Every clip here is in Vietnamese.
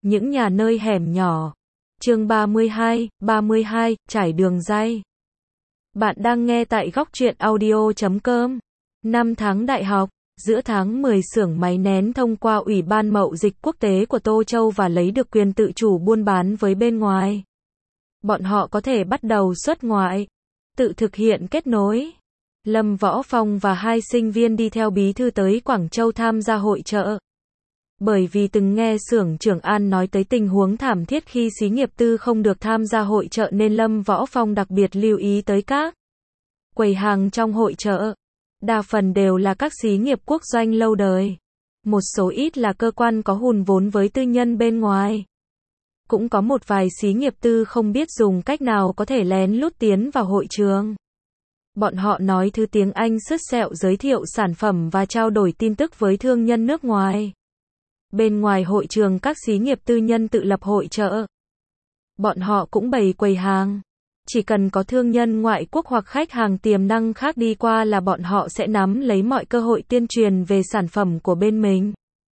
Những nhà nơi hẻm nhỏ. Chương 32, trải đường ray. Bạn đang nghe tại góc truyện audio.com. Năm tháng đại học, giữa tháng 10 xưởng máy nén thông qua Ủy ban Mậu dịch Quốc tế của Tô Châu và lấy được quyền tự chủ buôn bán với bên ngoài. Bọn họ có thể bắt đầu xuất ngoại, tự thực hiện kết nối. Lâm Võ Phong và hai sinh viên đi theo bí thư tới Quảng Châu tham gia hội chợ. Bởi vì từng nghe xưởng trưởng An nói tới tình huống thảm thiết khi xí nghiệp tư không được tham gia hội chợ nên Lâm Võ Phong đặc biệt lưu ý tới các quầy hàng trong hội chợ. Đa phần đều là các xí nghiệp quốc doanh lâu đời. Một số ít là cơ quan có hùn vốn với tư nhân bên ngoài. Cũng có một vài xí nghiệp tư không biết dùng cách nào có thể lén lút tiến vào hội trường. Bọn họ nói thứ tiếng Anh sứt sẹo giới thiệu sản phẩm và trao đổi tin tức với thương nhân nước ngoài. Bên ngoài hội trường các xí nghiệp tư nhân tự lập hội chợ. Bọn họ cũng bày quầy hàng. Chỉ cần có thương nhân ngoại quốc hoặc khách hàng tiềm năng khác đi qua là bọn họ sẽ nắm lấy mọi cơ hội tuyên truyền về sản phẩm của bên mình.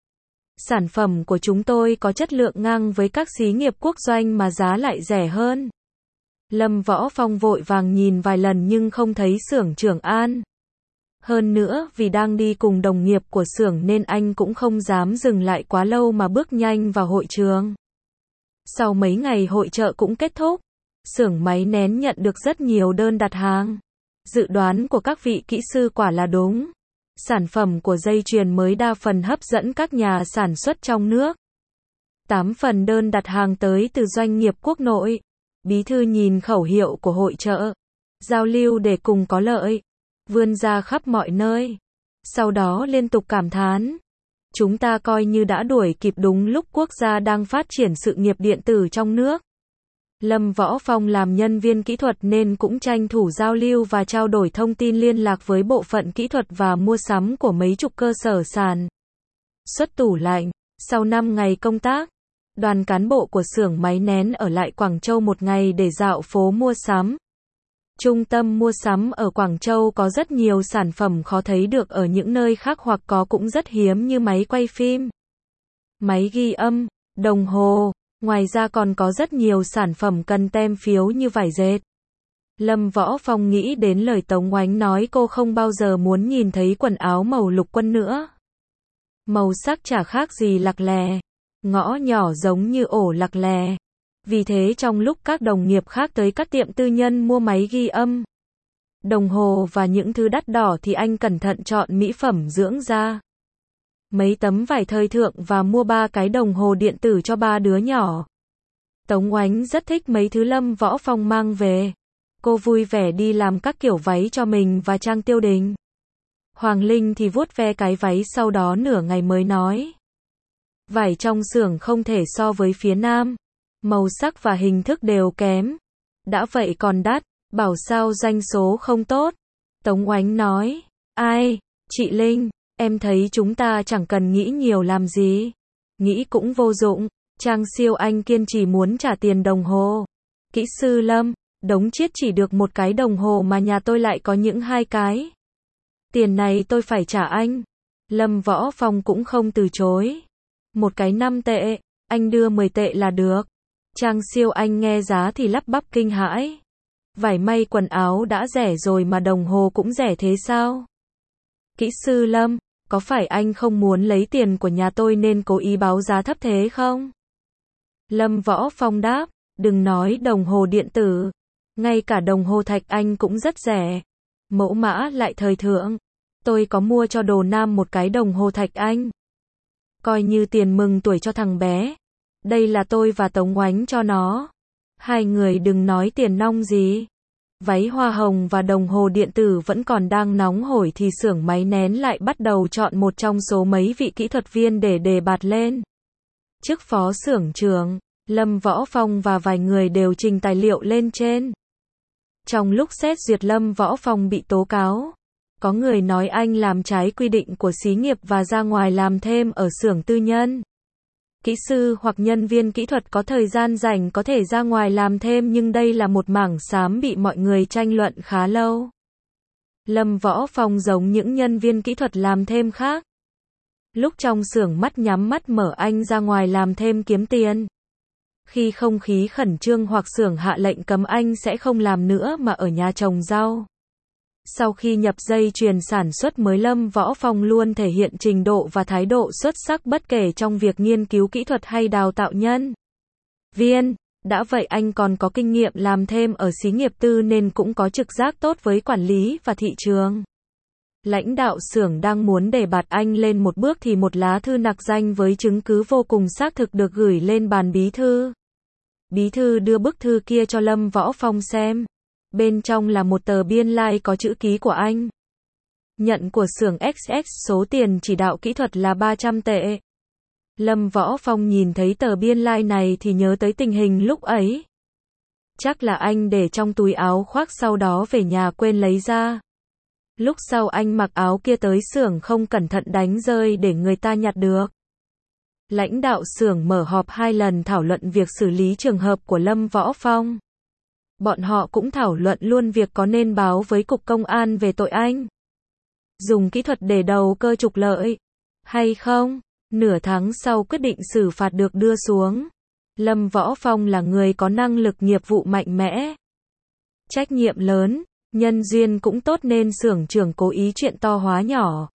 Sản phẩm của chúng tôi có chất lượng ngang với các xí nghiệp quốc doanh mà giá lại rẻ hơn. Lâm Võ Phong vội vàng nhìn vài lần nhưng không thấy xưởng trưởng An. Hơn nữa, vì đang đi cùng đồng nghiệp của xưởng nên anh cũng không dám dừng lại quá lâu mà bước nhanh vào hội trường. Sau mấy ngày hội chợ cũng kết thúc, xưởng máy nén nhận được rất nhiều đơn đặt hàng. Dự đoán của các vị kỹ sư quả là đúng. Sản phẩm của dây chuyền mới đa phần hấp dẫn các nhà sản xuất trong nước. 8 phần đơn đặt hàng tới từ doanh nghiệp quốc nội. Bí thư nhìn khẩu hiệu của hội chợ. Giao lưu để cùng có lợi. Vươn ra khắp mọi nơi. Sau đó liên tục cảm thán. Chúng ta coi như đã đuổi kịp đúng lúc quốc gia đang phát triển sự nghiệp điện tử trong nước. Lâm Võ Phong làm nhân viên kỹ thuật nên cũng tranh thủ giao lưu và trao đổi thông tin liên lạc với bộ phận kỹ thuật và mua sắm của mấy chục cơ sở sản xuất tủ lạnh. Sau 5 ngày công tác, đoàn cán bộ của xưởng máy nén ở lại Quảng Châu một ngày để dạo phố mua sắm. Trung tâm mua sắm ở Quảng Châu có rất nhiều sản phẩm khó thấy được ở những nơi khác hoặc có cũng rất hiếm như máy quay phim, máy ghi âm, đồng hồ. Ngoài ra còn có rất nhiều sản phẩm cần tem phiếu như vải dệt. Lâm Võ Phong nghĩ đến lời Tống Oánh nói cô không bao giờ muốn nhìn thấy quần áo màu lục quân nữa. Màu sắc chả khác gì lặc lè. Ngõ nhỏ giống như ổ lặc lè. Vì thế trong lúc các đồng nghiệp khác tới các tiệm tư nhân mua máy ghi âm, đồng hồ và những thứ đắt đỏ thì anh cẩn thận chọn mỹ phẩm dưỡng da, mấy tấm vải thời thượng và mua 3 cái đồng hồ điện tử cho 3 đứa nhỏ. Tống Oánh rất thích mấy thứ Lâm Võ Phong mang về. Cô vui vẻ đi làm các kiểu váy cho mình và Trang Tiêu Đình. Hoàng Linh thì vuốt ve cái váy sau đó nửa ngày mới nói. Vải trong xưởng không thể so với phía Nam. Màu sắc và hình thức đều kém. Đã vậy còn đắt, bảo sao doanh số không tốt. Tống Oánh nói. Ai, chị Linh, em thấy chúng ta chẳng cần nghĩ nhiều làm gì. Nghĩ cũng vô dụng. Trang Siêu Anh kiên trì muốn trả tiền đồng hồ. Kỹ sư Lâm, Đống Chiết chỉ được một cái đồng hồ mà nhà tôi lại có những 2 cái. Tiền này tôi phải trả anh. Lâm Võ Phong cũng không từ chối. Một cái 5 tệ, anh đưa 10 tệ là được. Trang Siêu Anh nghe giá thì lắp bắp kinh hãi. Vải may quần áo đã rẻ rồi mà đồng hồ cũng rẻ thế sao? Kỹ sư Lâm, có phải anh không muốn lấy tiền của nhà tôi nên cố ý báo giá thấp thế không? Lâm Võ Phong đáp, đừng nói đồng hồ điện tử. Ngay cả đồng hồ thạch anh cũng rất rẻ. Mẫu mã lại thời thượng. Tôi có mua cho Đồ Nam một cái đồng hồ thạch anh. Coi như tiền mừng tuổi cho thằng bé. Đây là tôi và Tống Oánh cho nó. Hai người đừng nói tiền nong gì. Váy hoa hồng và đồng hồ điện tử vẫn còn đang nóng hổi thì xưởng máy nén lại bắt đầu chọn một trong số mấy vị kỹ thuật viên để đề bạt lên. Chức phó xưởng trưởng, Lâm Võ Phong và vài người đều trình tài liệu lên trên. Trong lúc xét duyệt Lâm Võ Phong bị tố cáo. Có người nói anh làm trái quy định của xí nghiệp và ra ngoài làm thêm ở xưởng tư nhân. Kỹ sư hoặc nhân viên kỹ thuật có thời gian rảnh có thể ra ngoài làm thêm nhưng đây là một mảng xám bị mọi người tranh luận khá lâu. Lâm Võ Phong giống những nhân viên kỹ thuật làm thêm khác. Lúc trong xưởng mắt nhắm mắt mở anh ra ngoài làm thêm kiếm tiền. Khi không khí khẩn trương hoặc xưởng hạ lệnh cấm anh sẽ không làm nữa mà ở nhà trồng rau. Sau khi nhập dây chuyền sản xuất mới, Lâm Võ Phong luôn thể hiện trình độ và thái độ xuất sắc bất kể trong việc nghiên cứu kỹ thuật hay đào tạo nhân viên. Đã vậy anh còn có kinh nghiệm làm thêm ở xí nghiệp tư nên cũng có trực giác tốt với quản lý và thị trường. Lãnh đạo xưởng đang muốn đề bạt anh lên một bước thì một lá thư nặc danh với chứng cứ vô cùng xác thực được gửi lên bàn bí thư. Bí thư đưa bức thư kia cho Lâm Võ Phong xem. Bên trong là một tờ biên lai có chữ ký của anh. Nhận của xưởng XX, số tiền chỉ đạo kỹ thuật là 300 tệ. Lâm Võ Phong nhìn thấy tờ biên lai này thì nhớ tới tình hình lúc ấy. Chắc là anh để trong túi áo khoác sau đó về nhà quên lấy ra. Lúc sau anh mặc áo kia tới xưởng không cẩn thận đánh rơi để người ta nhặt được. Lãnh đạo xưởng mở họp 2 lần thảo luận việc xử lý trường hợp của Lâm Võ Phong. Bọn họ cũng thảo luận luôn việc có nên báo với cục công an về tội anh dùng kỹ thuật để đầu cơ trục lợi hay không. Nửa tháng sau quyết định xử phạt được đưa xuống. Lâm Võ Phong là người có năng lực nghiệp vụ mạnh mẽ, trách nhiệm lớn, nhân duyên cũng tốt nên xưởng trưởng cố ý chuyện to hóa nhỏ.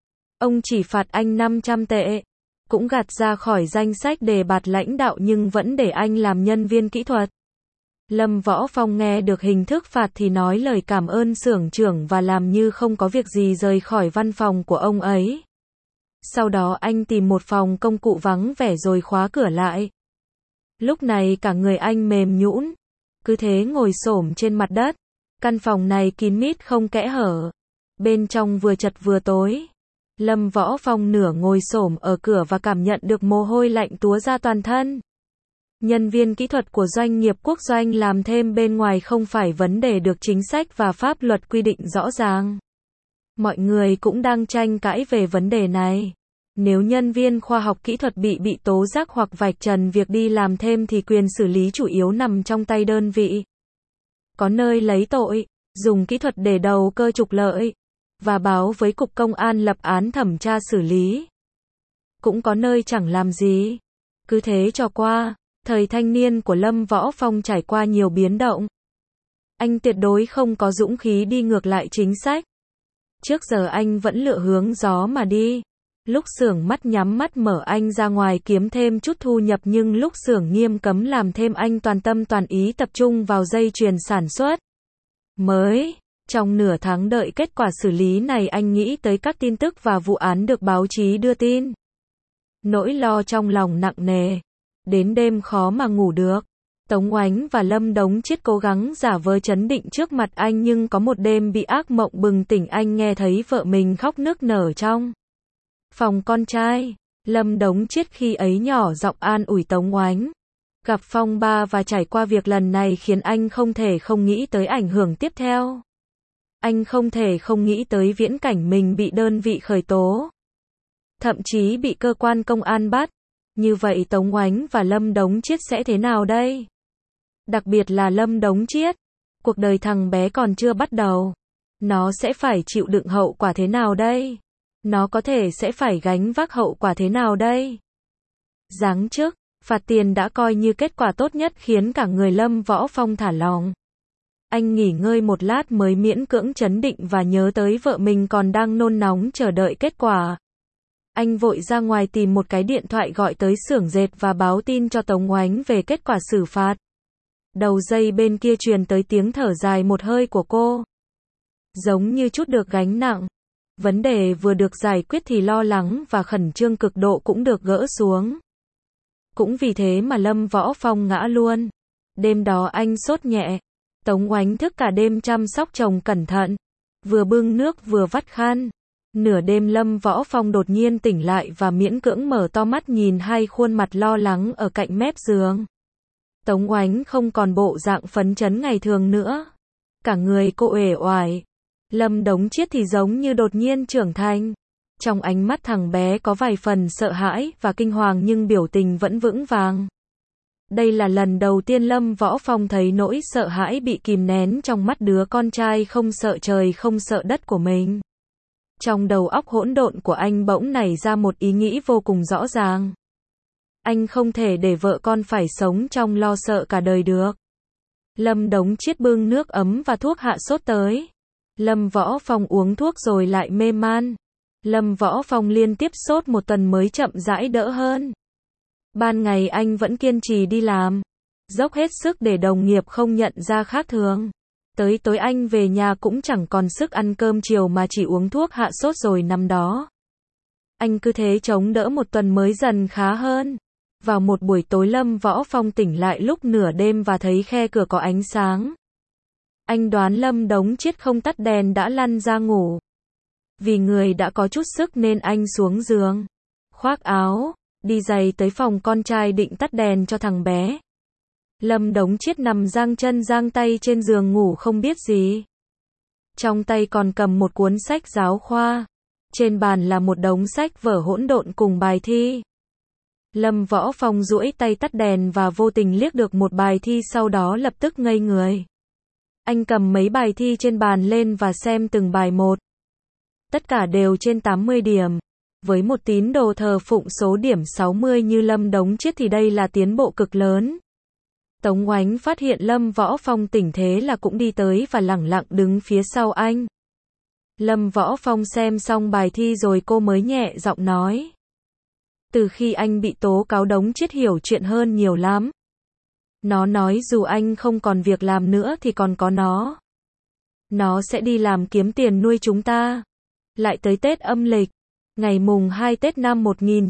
Ông chỉ phạt anh 500 tệ, cũng gạt ra khỏi danh sách đề bạt lãnh đạo nhưng vẫn để anh làm nhân viên kỹ thuật. Lâm Võ Phong nghe được hình thức phạt thì nói lời cảm ơn xưởng trưởng và làm như không có việc gì rời khỏi văn phòng của ông ấy. Sau đó anh tìm một phòng công cụ vắng vẻ rồi khóa cửa lại. Lúc này cả người anh mềm nhũn, cứ thế ngồi xổm trên mặt đất. Căn phòng này kín mít không kẽ hở. Bên trong vừa chật vừa tối. Lâm Võ Phong nửa ngồi xổm ở cửa và cảm nhận được mồ hôi lạnh túa ra toàn thân. Nhân viên kỹ thuật của doanh nghiệp quốc doanh làm thêm bên ngoài không phải vấn đề được chính sách và pháp luật quy định rõ ràng. Mọi người cũng đang tranh cãi về vấn đề này. Nếu nhân viên khoa học kỹ thuật bị tố giác hoặc vạch trần việc đi làm thêm thì quyền xử lý chủ yếu nằm trong tay đơn vị. Có nơi lấy tội, dùng kỹ thuật để đầu cơ trục lợi, và báo với cục công an lập án thẩm tra xử lý. Cũng có nơi chẳng làm gì, cứ thế cho qua. Thời thanh niên của Lâm Võ Phong trải qua nhiều biến động. Anh tuyệt đối không có dũng khí đi ngược lại chính sách. Trước giờ anh vẫn lựa hướng gió mà đi. Lúc xưởng mắt nhắm mắt mở anh ra ngoài kiếm thêm chút thu nhập nhưng lúc xưởng nghiêm cấm làm thêm anh toàn tâm toàn ý tập trung vào dây chuyền sản xuất. Trong nửa tháng đợi kết quả xử lý này anh nghĩ tới các tin tức và vụ án được báo chí đưa tin. Nỗi lo trong lòng nặng nề. Đến đêm khó mà ngủ được. Tống Oánh và Lâm Đống Chiết cố gắng giả vờ trấn định trước mặt anh nhưng có một đêm bị ác mộng bừng tỉnh anh nghe thấy vợ mình khóc nức nở trong phòng con trai. Lâm Đống Chiết khi ấy nhỏ giọng an ủi Tống Oánh. Gặp phong ba và trải qua việc lần này khiến anh không thể không nghĩ tới ảnh hưởng tiếp theo. Anh không thể không nghĩ tới viễn cảnh mình bị đơn vị khởi tố. Thậm chí bị cơ quan công an bắt. Như vậy Tống Oánh và Lâm Đống Chiết sẽ thế nào đây? Đặc biệt là Lâm Đống Chiết. Cuộc đời thằng bé còn chưa bắt đầu. Nó sẽ phải chịu đựng hậu quả thế nào đây? Nó có thể sẽ phải gánh vác hậu quả thế nào đây? Giáng chức, phạt tiền đã coi như kết quả tốt nhất khiến cả người Lâm Võ Phong thả lỏng. Anh nghỉ ngơi một lát mới miễn cưỡng trấn định và nhớ tới vợ mình còn đang nôn nóng chờ đợi kết quả. Anh vội ra ngoài tìm một cái điện thoại gọi tới xưởng dệt và báo tin cho Tống Oánh về kết quả xử phạt. Đầu dây bên kia truyền tới tiếng thở dài một hơi của cô. Giống như chút được gánh nặng. Vấn đề vừa được giải quyết thì lo lắng và khẩn trương cực độ cũng được gỡ xuống. Cũng vì thế mà Lâm Võ Phong ngã luôn. Đêm đó anh sốt nhẹ. Tống Oánh thức cả đêm chăm sóc chồng cẩn thận. Vừa bưng nước vừa vắt khăn. Nửa đêm Lâm Võ Phong đột nhiên tỉnh lại và miễn cưỡng mở to mắt nhìn hai khuôn mặt lo lắng ở cạnh mép giường. Tống Oánh không còn bộ dạng phấn chấn ngày thường nữa. Cả người cô uể oải. Lâm Đống Chiết thì giống như đột nhiên trưởng thành. Trong ánh mắt thằng bé có vài phần sợ hãi và kinh hoàng nhưng biểu tình vẫn vững vàng. Đây là lần đầu tiên Lâm Võ Phong thấy nỗi sợ hãi bị kìm nén trong mắt đứa con trai không sợ trời không sợ đất của mình. Trong đầu óc hỗn độn của anh bỗng nảy ra một ý nghĩ vô cùng rõ ràng. Anh không thể để vợ con phải sống trong lo sợ cả đời được. Lâm Đống Chiết bưng nước ấm và thuốc hạ sốt tới. Lâm Võ Phong uống thuốc rồi lại mê man. Lâm Võ Phong liên tiếp sốt một tuần mới chậm rãi đỡ hơn. Ban ngày anh vẫn kiên trì đi làm, dốc hết sức để đồng nghiệp không nhận ra khác thường. Tới tối anh về nhà cũng chẳng còn sức ăn cơm chiều mà chỉ uống thuốc hạ sốt rồi nằm đó. Anh cứ thế chống đỡ một tuần mới dần khá hơn. Vào một buổi tối Lâm Võ Phong tỉnh lại lúc nửa đêm và thấy khe cửa có ánh sáng. Anh đoán Lâm Đống Chiết không tắt đèn đã lăn ra ngủ. Vì người đã có chút sức nên anh xuống giường, khoác áo, đi giày tới phòng con trai định tắt đèn cho thằng bé. Lâm Đống Chiết nằm giang chân giang tay trên giường ngủ không biết gì. Trong tay còn cầm một cuốn sách giáo khoa. Trên bàn là một đống sách vở hỗn độn cùng bài thi. Lâm Võ Phong duỗi tay tắt đèn và vô tình liếc được một bài thi, sau đó lập tức ngây người. Anh cầm mấy bài thi trên bàn lên và xem từng bài một. Tất cả đều trên 80 điểm. Với một tín đồ thờ phụng số điểm 60 như Lâm Đống Chiết thì đây là tiến bộ cực lớn. Tống Oánh phát hiện Lâm Võ Phong tỉnh thế là cũng đi tới và lẳng lặng đứng phía sau anh. Lâm Võ Phong xem xong bài thi rồi cô mới nhẹ giọng nói. Từ khi anh bị tố cáo Đống Chiết hiểu chuyện hơn nhiều lắm. Nó nói dù anh không còn việc làm nữa thì còn có nó. Nó sẽ đi làm kiếm tiền nuôi chúng ta. Lại tới Tết âm lịch. Ngày mùng 2 Tết năm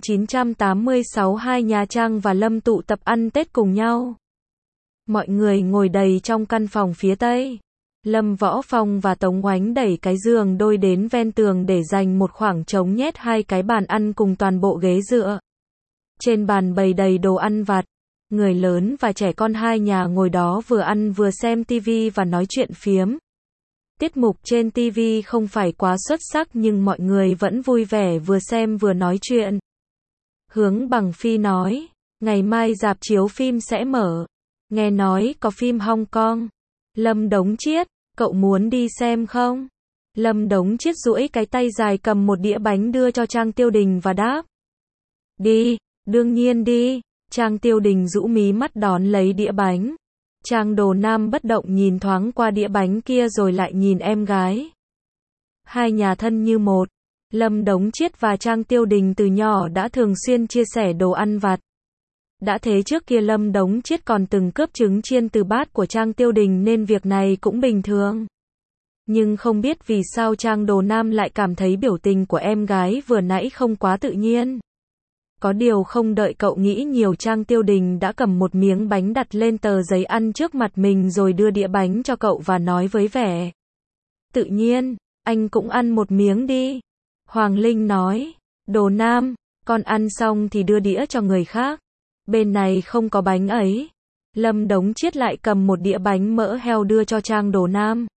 1986 hai nhà Trang và Lâm tụ tập ăn Tết cùng nhau. Mọi người ngồi đầy trong căn phòng phía Tây. Lâm Võ Phong và Tống Oánh đẩy cái giường đôi đến ven tường để dành một khoảng trống nhét hai cái bàn ăn cùng toàn bộ ghế dựa. Trên bàn bày đầy đồ ăn vặt. Người lớn và trẻ con hai nhà ngồi đó vừa ăn vừa xem tivi và nói chuyện phiếm. Tiết mục trên TV không phải quá xuất sắc nhưng mọi người vẫn vui vẻ vừa xem vừa nói chuyện. Hướng Bằng Phi nói, ngày mai rạp chiếu phim sẽ mở. Nghe nói có phim Hong Kong. Lâm Đống Chiết, cậu muốn đi xem không? Lâm Đống Chiết duỗi cái tay dài cầm một đĩa bánh đưa cho Trang Tiêu Đình và đáp. Đi, đương nhiên đi. Trang Tiêu Đình rũ mí mắt đón lấy đĩa bánh. Trang Đồ Nam bất động nhìn thoáng qua đĩa bánh kia rồi lại nhìn em gái. Hai nhà thân như một. Lâm Đống Chiết và Trang Tiêu Đình từ nhỏ đã thường xuyên chia sẻ đồ ăn vặt. Đã thế trước kia Lâm Đống Chiết còn từng cướp trứng chiên từ bát của Trang Tiêu Đình nên việc này cũng bình thường. Nhưng không biết vì sao Trang Đồ Nam lại cảm thấy biểu tình của em gái vừa nãy không quá tự nhiên. Có điều không đợi cậu nghĩ nhiều, Trang Tiêu Đình đã cầm một miếng bánh đặt lên tờ giấy ăn trước mặt mình rồi đưa đĩa bánh cho cậu và nói với vẻ tự nhiên, anh cũng ăn một miếng đi. Hoàng Linh nói, Đồ Nam, con ăn xong thì đưa đĩa cho người khác. Bên này không có bánh ấy. Lâm Đống Chiết lại cầm một đĩa bánh mỡ heo đưa cho Trang Đồ Nam.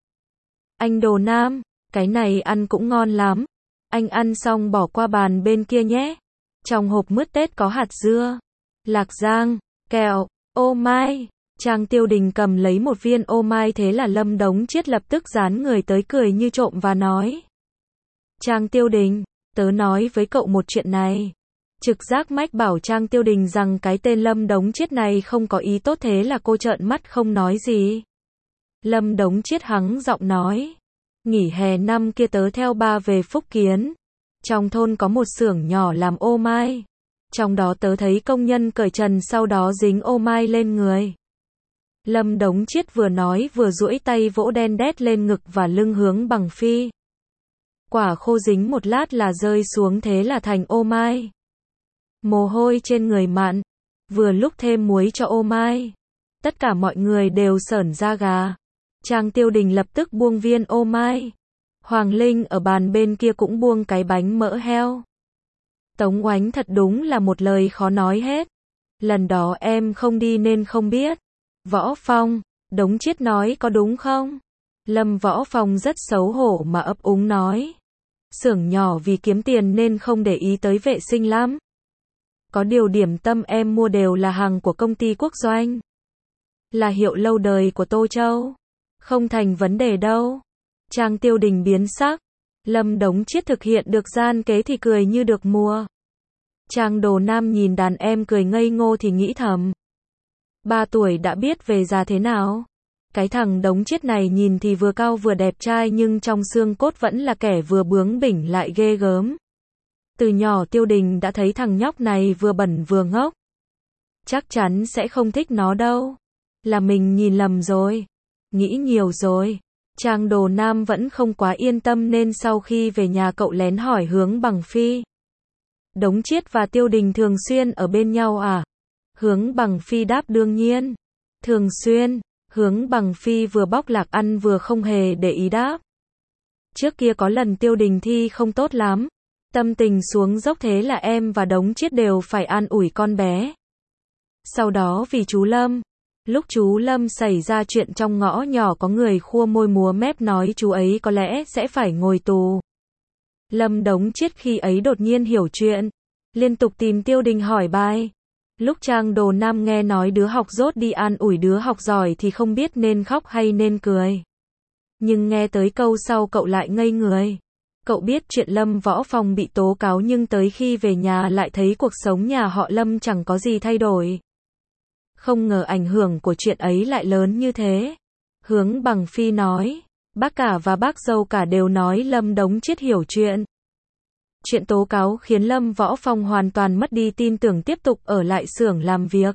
Anh Đồ Nam, cái này ăn cũng ngon lắm. Anh ăn xong bỏ qua bàn bên kia nhé. Trong hộp mứt Tết có hạt dưa, lạc giang, kẹo, ô mai. Trang Tiêu Đình cầm lấy một viên ô mai, thế là Lâm Đống Chiết lập tức dán người tới cười như trộm và nói. Trang Tiêu Đình, tớ nói với cậu một chuyện này. Trực giác mách bảo Trang Tiêu Đình rằng cái tên Lâm Đống Chiết này không có ý tốt, thế là cô trợn mắt không nói gì. Lâm Đống Chiết hắng giọng nói. Nghỉ hè năm kia tớ theo ba về Phúc Kiến. Trong thôn có một xưởng nhỏ làm ô mai. Trong đó tớ thấy công nhân cởi trần sau đó dính ô mai lên người. Lâm Đống Chiết vừa nói vừa duỗi tay vỗ đen đét lên ngực và lưng Hướng Bằng Phi. Quả khô dính một lát là rơi xuống, thế là thành ô mai. Mồ hôi trên người mặn. Vừa lúc thêm muối cho ô mai. Tất cả mọi người đều sởn da gà. Trang Tiêu Đình lập tức buông viên ô mai. Hoàng Linh ở bàn bên kia cũng buông cái bánh mỡ heo. Tống Oánh thật đúng là một lời khó nói hết. Lần đó em không đi nên không biết. Võ Phong, Đống Chiết nói có đúng không? Lâm Võ Phong rất xấu hổ mà ấp úng nói. Xưởng nhỏ vì kiếm tiền nên không để ý tới vệ sinh lắm. Có điều điểm tâm em mua đều là hàng của công ty quốc doanh. Là hiệu lâu đời của Tô Châu. Không thành vấn đề đâu. Trang Tiêu Đình biến sắc. Lâm Đống Chiết thực hiện được gian kế thì cười như được mùa. Trang Đồ Nam nhìn đàn em cười ngây ngô thì nghĩ thầm. 3 tuổi đã biết về già thế nào. Cái thằng Đống Chiết này nhìn thì vừa cao vừa đẹp trai nhưng trong xương cốt vẫn là kẻ vừa bướng bỉnh lại ghê gớm. Từ nhỏ Tiêu Đình đã thấy thằng nhóc này vừa bẩn vừa ngốc. Chắc chắn sẽ không thích nó đâu. Là mình nhìn lầm rồi. Nghĩ nhiều rồi. Trang Đồ Nam vẫn không quá yên tâm nên sau khi về nhà cậu lén hỏi Hướng Bằng Phi. Đống Chiết và Tiêu Đình thường xuyên ở bên nhau à? Hướng Bằng Phi đáp đương nhiên. Thường xuyên. Hướng Bằng Phi vừa bóc lạc ăn vừa không hề để ý đáp. Trước kia có lần Tiêu Đình thi không tốt lắm. Tâm tình xuống dốc thế là em và Đống Chiết đều phải an ủi con bé. Sau đó vì chú Lâm. Lúc chú Lâm xảy ra chuyện trong ngõ nhỏ có người khua môi múa mép nói chú ấy có lẽ sẽ phải ngồi tù. Lâm Đống Chiết khi ấy đột nhiên hiểu chuyện. Liên tục tìm Tiêu Đình hỏi bài. Lúc Trang Đồ Nam nghe nói đứa học dốt đi an ủi đứa học giỏi thì không biết nên khóc hay nên cười. Nhưng nghe tới câu sau cậu lại ngây người. Cậu biết chuyện Lâm Võ Phong bị tố cáo nhưng tới khi về nhà lại thấy cuộc sống nhà họ Lâm chẳng có gì thay đổi. Không ngờ ảnh hưởng của chuyện ấy lại lớn như thế. Hướng Bằng Phi nói. Bác cả và bác dâu cả đều nói Lâm Đống Chiết hiểu chuyện. Chuyện tố cáo khiến Lâm Võ Phong hoàn toàn mất đi tin tưởng tiếp tục ở lại xưởng làm việc.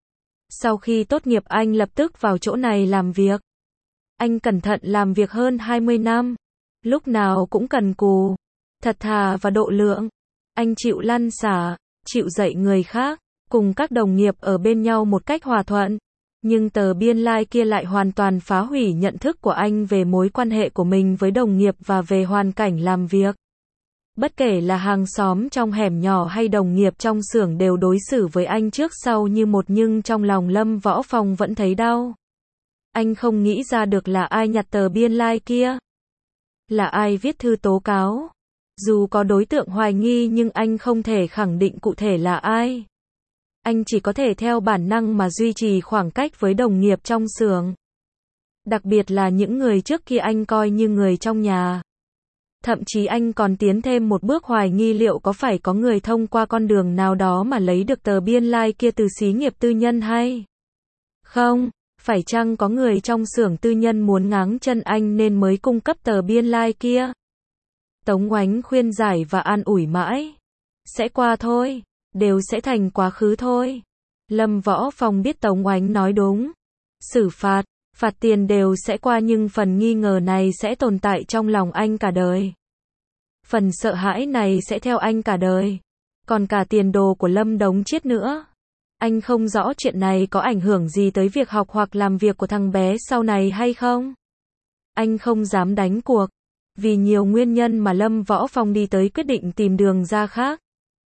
Sau khi tốt nghiệp anh lập tức vào chỗ này làm việc. Anh cẩn thận làm việc hơn 20 năm. Lúc nào cũng cần cù, thật thà và độ lượng. Anh chịu lăn xả, chịu dạy người khác, cùng các đồng nghiệp ở bên nhau một cách hòa thuận. Nhưng tờ biên lai kia lại hoàn toàn phá hủy nhận thức của anh về mối quan hệ của mình với đồng nghiệp và về hoàn cảnh làm việc. Bất kể là hàng xóm trong hẻm nhỏ hay đồng nghiệp trong xưởng đều đối xử với anh trước sau như một nhưng trong lòng Lâm Võ Phong vẫn thấy đau. Anh không nghĩ ra được là ai nhặt tờ biên lai kia. Là ai viết thư tố cáo. Dù có đối tượng hoài nghi nhưng anh không thể khẳng định cụ thể là ai. Anh chỉ có thể theo bản năng mà duy trì khoảng cách với đồng nghiệp trong xưởng. Đặc biệt là những người trước kia anh coi như người trong nhà. Thậm chí anh còn tiến thêm một bước hoài nghi liệu có phải có người thông qua con đường nào đó mà lấy được tờ biên lai kia từ xí nghiệp tư nhân hay không? Phải chăng có người trong xưởng tư nhân muốn ngáng chân anh nên mới cung cấp tờ biên lai kia? Tống Oánh khuyên giải và an ủi mãi. Sẽ qua thôi, đều sẽ thành quá khứ thôi. Lâm Võ Phong biết Tống Oánh nói đúng. Xử phạt, phạt tiền đều sẽ qua nhưng phần nghi ngờ này sẽ tồn tại trong lòng anh cả đời. Phần sợ hãi này sẽ theo anh cả đời. Còn cả tiền đồ của Lâm Đống Chiết nữa. Anh không rõ chuyện này có ảnh hưởng gì tới việc học hoặc làm việc của thằng bé sau này hay không. Anh không dám đánh cuộc. Vì nhiều nguyên nhân mà Lâm Võ Phong đi tới quyết định tìm đường ra khác.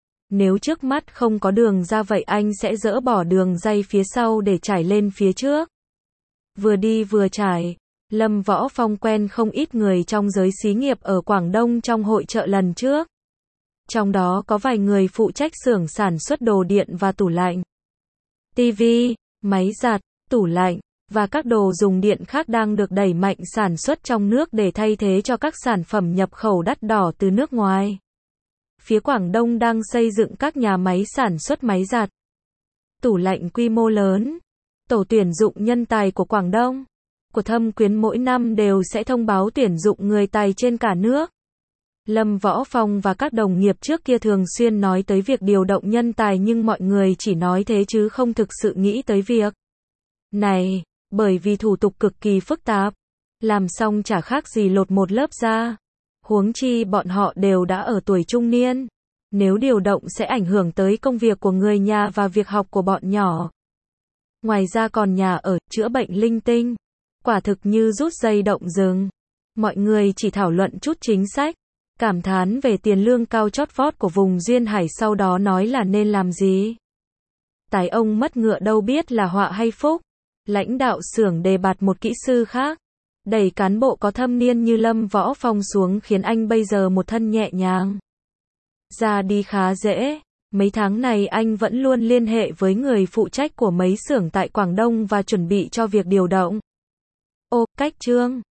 Nếu trước mắt không có đường ra vậy anh sẽ dỡ bỏ đường ray phía sau để trải lên phía trước. Vừa đi vừa trải, Lâm Võ Phong quen không ít người trong giới xí nghiệp ở Quảng Đông trong hội chợ lần trước. Trong đó có vài người phụ trách xưởng sản xuất đồ điện và tủ lạnh. tivi, máy giặt, tủ lạnh và các đồ dùng điện khác đang được đẩy mạnh sản xuất trong nước để thay thế cho các sản phẩm nhập khẩu đắt đỏ từ nước ngoài. Phía Quảng Đông đang xây dựng các nhà máy sản xuất máy giặt, tủ lạnh quy mô lớn. Tổ tuyển dụng nhân tài của Quảng Đông, của Thâm Quyến mỗi năm đều sẽ thông báo tuyển dụng người tài trên cả nước. Lâm Võ Phong và các đồng nghiệp trước kia thường xuyên nói tới việc điều động nhân tài nhưng mọi người chỉ nói thế chứ không thực sự nghĩ tới việc này, bởi vì thủ tục cực kỳ phức tạp. Làm xong chả khác gì lột một lớp da. Huống chi bọn họ đều đã ở tuổi trung niên. Nếu điều động sẽ ảnh hưởng tới công việc của người nhà và việc học của bọn nhỏ. Ngoài ra còn nhà ở, chữa bệnh linh tinh. Quả thực như rút dây động rừng. Mọi người chỉ thảo luận chút chính sách. Cảm thán về tiền lương cao chót vót của vùng Duyên Hải sau đó nói là nên làm gì. Tài ông mất ngựa đâu biết là họa hay phúc. Lãnh đạo xưởng đề bạt một kỹ sư khác. Đẩy cán bộ có thâm niên như Lâm Võ Phong xuống khiến anh bây giờ một thân nhẹ nhàng. Ra đi khá dễ. Mấy tháng này anh vẫn luôn liên hệ với người phụ trách của mấy xưởng tại Quảng Đông và chuẩn bị cho việc điều động. Ô, cách chương.